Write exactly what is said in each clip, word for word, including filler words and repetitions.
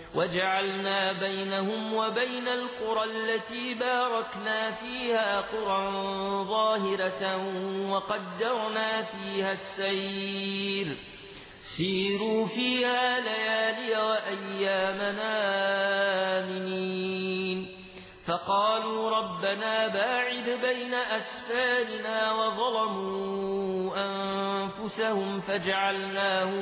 وجعلنا بينهم وبين القرى التي باركنا فيها قرى ظاهرة وقدرنا فيها السير سيروا فيها ليالي وأيامنا آمنين فقالوا ربنا باعد بين أسفارنا وظلموا أنفسهم فجعلناهم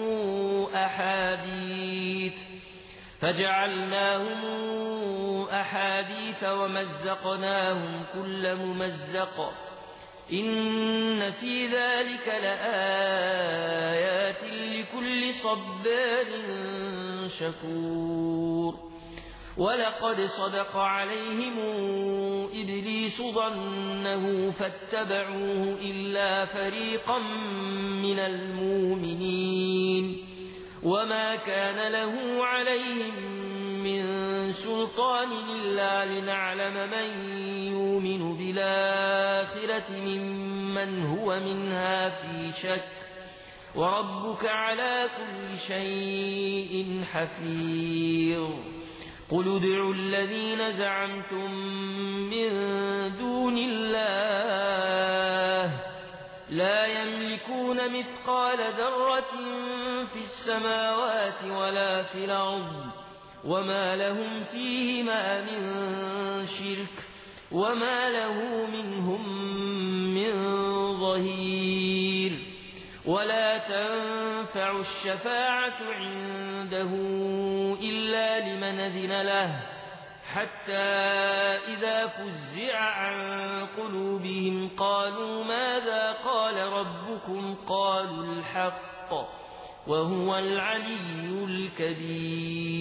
أحاديث فجعلناهم أحاديث ومزقناهم كل ممزق إن في ذلك لآيات لكل صبار شكور ولقد صدق عليهم إبليس ظنه فاتبعوه إلا فريقا من المؤمنين وما كان له عليهم من سلطان إلا لنعلم من يؤمن بالآخرة ممن هو منها في شك وربك على كل شيء حفيظ قل ادعوا الذين زعمتم من دون الله لا يملكون مثقال ذرة في السماوات ولا في الأرض وما لهم فيهما من شرك وما له منهم من ظهير ولا تنفع الشفاعة عنده إلا لمن أذن له حتى إذا فزع عن قلوبهم قالوا ماذا قال ربكم قالوا الحق وهو العلي الكبير